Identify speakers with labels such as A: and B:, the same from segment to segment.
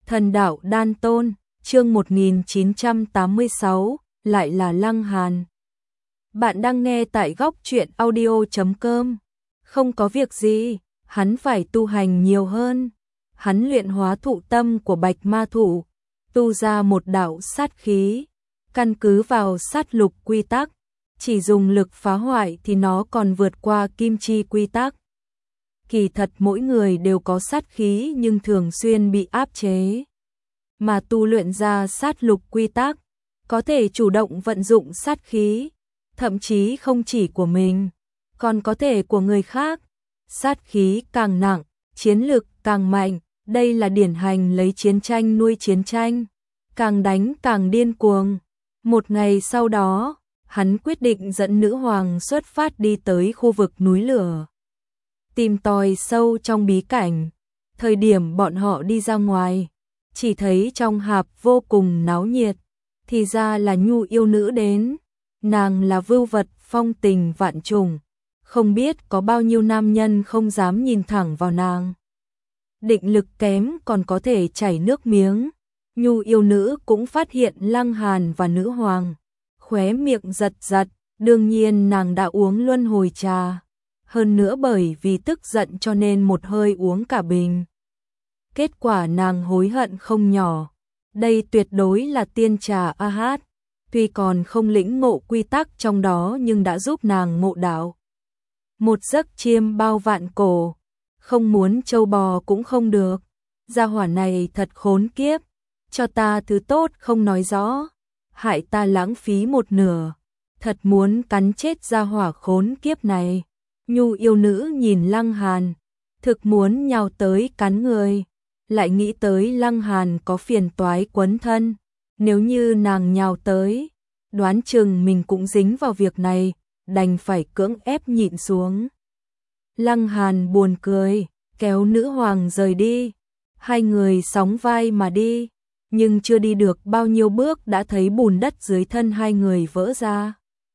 A: Thần đạo đan tôn, chương 1986, lại là Lăng Hàn. Bạn đang nghe tại góc truyện audio.com. Không có việc gì, hắn phải tu hành nhiều hơn. Hắn luyện hóa thụ tâm của Bạch Ma Thụ, tu ra một đạo sát khí, căn cứ vào sát lục quy tắc, chỉ dùng lực phá hoại thì nó còn vượt qua kim chi quy tắc. Kỳ thật mỗi người đều có sát khí nhưng thường xuyên bị áp chế. Mà tu luyện ra sát lục quy tắc, có thể chủ động vận dụng sát khí, thậm chí không chỉ của mình, còn có thể của người khác. Sát khí càng nặng, chiến lực càng mạnh, đây là điển hành lấy chiến tranh nuôi chiến tranh, càng đánh càng điên cuồng. Một ngày sau đó, hắn quyết định dẫn nữ hoàng xuất phát đi tới khu vực núi lửa, tìm tòi sâu trong bí cảnh. Thời điểm bọn họ đi ra ngoài, chỉ thấy trong hạp vô cùng náo nhiệt, thì ra là Nhu yêu nữ đến. Nàng là vưu vật phong tình vạn trùng, không biết có bao nhiêu nam nhân không dám nhìn thẳng vào nàng. Định lực kém còn có thể chảy nước miếng. Nhu yêu nữ cũng phát hiện Lăng Hàn và nữ hoàng, khóe miệng giật giật, đương nhiên nàng đã uống luân hồi trà, hơn nữa bởi vì tức giận cho nên một hơi uống cả bình. Kết quả nàng hối hận không nhỏ, đây tuyệt đối là tiên trà AH, tuy còn không lĩnh ngộ quy tắc trong đó nhưng đã giúp nàng ngộ đạo. Một giấc chiêm bao vạn cổ, không muốn trâu bò cũng không được, gia hỏa này thật khốn kiếp, cho ta thứ tốt không nói rõ, hại ta lãng phí một nửa, thật muốn cắn chết gia hỏa khốn kiếp này. Nhu yêu nữ nhìn Lăng Hàn, thực muốn nhào tới cắn người, lại nghĩ tới Lăng Hàn có phiền toái quấn thân, nếu như nàng nhào tới, đoán chừng mình cũng dính vào việc này, đành phải cưỡng ép nhịn xuống. Lăng Hàn buồn cười, kéo nữ hoàng rời đi, hai người sóng vai mà đi, nhưng chưa đi được bao nhiêu bước đã thấy bùn đất dưới thân hai người vỡ ra.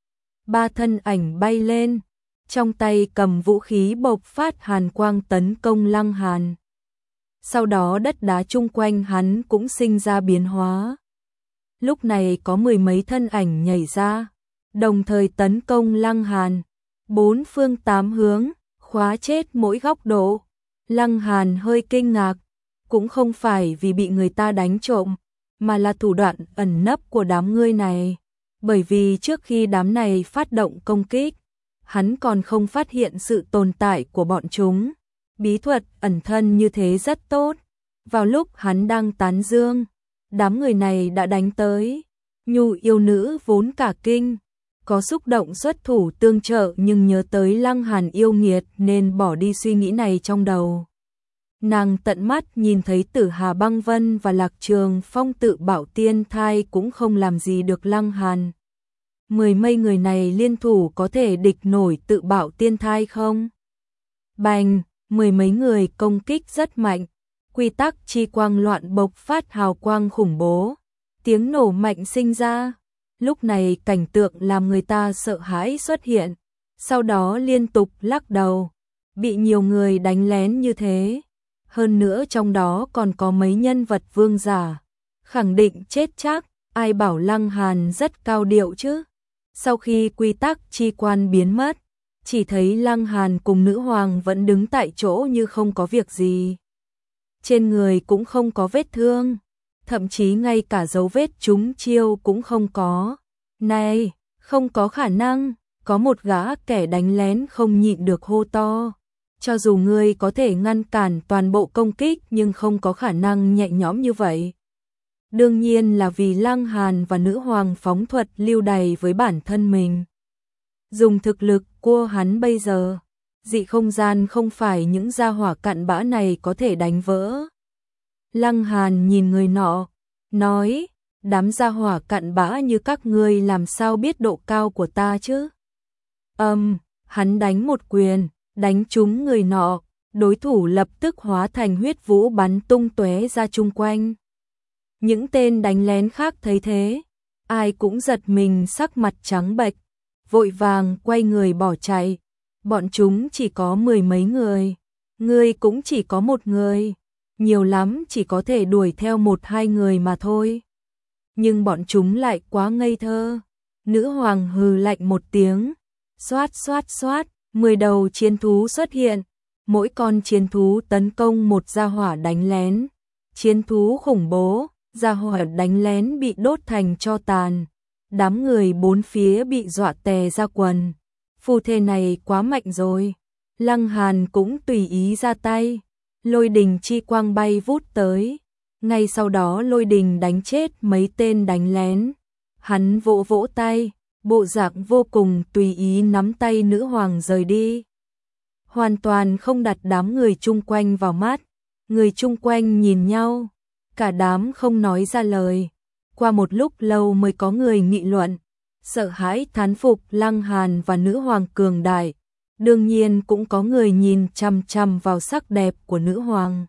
A: Ba thân ảnh bay lên, trong tay cầm vũ khí bộc phát hàn quang tấn công Lăng Hàn. Sau đó đất đá chung quanh hắn cũng sinh ra biến hóa. Lúc này có mười mấy thân ảnh nhảy ra, đồng thời tấn công Lăng Hàn, bốn phương tám hướng, khóa chết mỗi góc độ. Lăng Hàn hơi kinh ngạc, cũng không phải vì bị người ta đánh trộm, mà là thủ đoạn ẩn nấp của đám ngươi này. Bởi vì trước khi đám này phát động công kích, hắn còn không phát hiện sự tồn tại của bọn chúng. Bí thuật ẩn thân như thế rất tốt. Vào lúc hắn đang tán dương, đám người này đã đánh tới. Nhu yêu nữ vốn cả kinh, có xúc động xuất thủ tương trợ nhưng nhớ tới Lăng Hàn yêu nghiệt nên bỏ đi suy nghĩ này trong đầu. Nàng tận mắt nhìn thấy Tử Hà Băng Vân và Lạc Trường Phong tự bảo tiên thai cũng không làm gì được Lăng Hàn. Mười mấy người này liên thủ có thể địch nổi tự bảo tiên thai không? Bành, mười mấy người công kích rất mạnh, quy tắc chi quang loạn bộc phát hào quang khủng bố, tiếng nổ mạnh sinh ra. Lúc này cảnh tượng làm người ta sợ hãi xuất hiện, sau đó liên tục lắc đầu, bị nhiều người đánh lén như thế. Hơn nữa trong đó còn có mấy nhân vật vương giả, khẳng định chết chắc, ai bảo Lăng Hàn rất cao điệu chứ. Sau khi quy tắc chi quan biến mất, chỉ thấy Lăng Hàn cùng nữ hoàng vẫn đứng tại chỗ như không có việc gì. Trên người cũng không có vết thương, thậm chí ngay cả dấu vết trúng chiêu cũng không có. Này, không có khả năng, có một gã kẻ đánh lén không nhịn được hô to. Cho dù ngươi có thể ngăn cản toàn bộ công kích nhưng không có khả năng nhẹ nhõm như vậy. Đương nhiên là vì Lăng Hàn và nữ hoàng phóng thuật lưu đày với bản thân mình. Dùng thực lực của hắn bây giờ, dị không gian không phải những gia hỏa cặn bã này có thể đánh vỡ. Lăng Hàn nhìn người nọ, nói, đám gia hỏa cặn bã như các ngươi làm sao biết độ cao của ta chứ? Hắn đánh một quyền, đánh trúng người nọ, đối thủ lập tức hóa thành huyết vũ bắn tung tóe ra chung quanh. Những tên đánh lén khác thấy thế, ai cũng giật mình sắc mặt trắng bệch, vội vàng quay người bỏ chạy. Bọn chúng chỉ có mười mấy người, ngươi cũng chỉ có một người. nhiều lắm chỉ có thể đuổi theo 1-2 người mà thôi. Nhưng bọn chúng lại quá ngây thơ. Nữ hoàng hừ lạnh một tiếng, xoát xoát xoát, 10 đầu chiến thú xuất hiện, mỗi con chiến thú tấn công một gia hỏa đánh lén. Chiến thú khủng bố, gia hỏa đánh lén bị đốt thành tro tàn, đám người bốn phía bị dọa tè ra quần. Phù thể này quá mạnh rồi. Lăng Hàn cũng tùy ý ra tay, lôi đình chi quang bay vút tới. Ngay sau đó lôi đình đánh chết mấy tên đánh lén. Hắn vỗ vỗ tay, bộ dạng vô cùng tùy ý nắm tay nữ hoàng rời đi. Hoàn toàn không đặt đám người chung quanh vào mắt. Người chung quanh nhìn nhau, cả đám không nói ra lời. Qua một lúc lâu mới có người nghị luận, sợ hãi thán phục Lăng Hàn và nữ hoàng cường đại. Đương nhiên cũng có người nhìn chằm chằm vào sắc đẹp của nữ hoàng.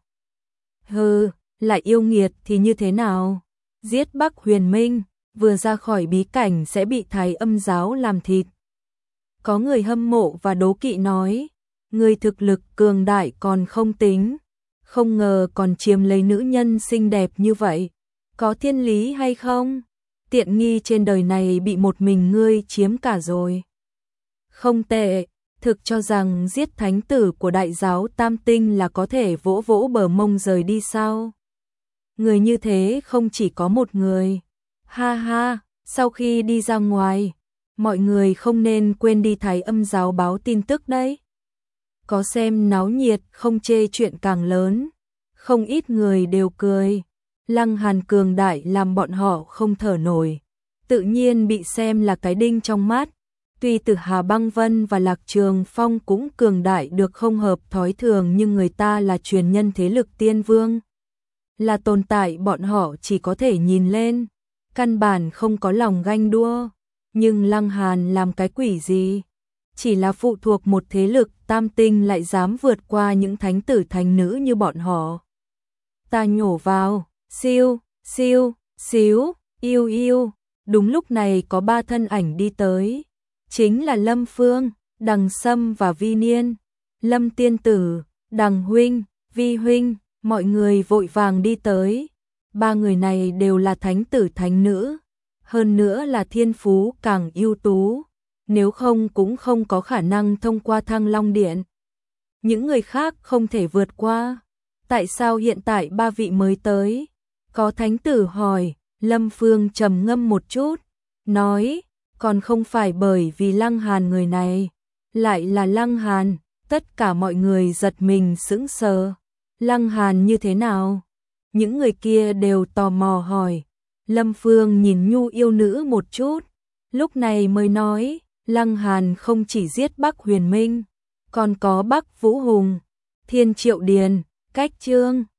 A: Hừ, lại yêu nghiệt thì như thế nào? Giết Bắc Huyền Minh, vừa ra khỏi bí cảnh sẽ bị Thái Âm giáo làm thịt. Có người hâm mộ và đố kỵ nói, người thực lực cường đại còn không tính, không ngờ còn chiếm lấy nữ nhân xinh đẹp như vậy. Có thiên lý hay không? Tiện nghi trên đời này bị một mình ngươi chiếm cả rồi. Không tệ, thực cho rằng giết thánh tử của đại giáo Tam Tinh là có thể vỗ vỗ bờ mông rời đi sao? Người như thế không chỉ có một người. Ha ha, sau khi đi ra ngoài, mọi người không nên quên đi Thái Âm giáo báo tin tức đấy. Có xem náo nhiệt không chê chuyện càng lớn. Không ít người đều cười. Lăng Hàn cường đại làm bọn họ không thở nổi. Tự nhiên bị xem là cái đinh trong mắt. Tuy Tử Hà Băng Vân và Lạc Trường Phong cũng cường đại được không hợp thói thường, nhưng người ta là truyền nhân thế lực tiên vương. Là tồn tại bọn họ chỉ có thể nhìn lên, căn bản không có lòng ganh đua. Nhưng Lăng Hàn làm cái quỷ gì? Chỉ là phụ thuộc một thế lực tam tinh lại dám vượt qua những thánh tử thánh nữ như bọn họ. Ta nhổ vào, siêu, siêu, xíu, yêu yêu. Đúng lúc này có 3 thân ảnh đi tới. Chính là Lâm Phương, Đằng Sâm và Vi Niên. Lâm tiên tử, Đằng huynh, Vi huynh, mọi người vội vàng đi tới. 3 người này đều là thánh tử thánh nữ, hơn nữa là thiên phú càng ưu tú, nếu không cũng không có khả năng thông qua Thăng Long Điện. Những người khác không thể vượt qua. Tại sao hiện tại 3 vị mới tới? Có thánh tử hỏi. Lâm Phương trầm ngâm một chút, nói, còn không phải bởi vì Lăng Hàn người này. Lại là Lăng Hàn. Tất cả mọi người giật mình sững sờ. Lăng Hàn như thế nào? Những người kia đều tò mò hỏi. Lâm Phương nhìn nhu yêu nữ một chút, lúc này mới nói, Lăng Hàn không chỉ giết Bắc Huyền Minh, còn có Bắc Vũ Hùng, Thiên Triệu Điền, Cách Trương,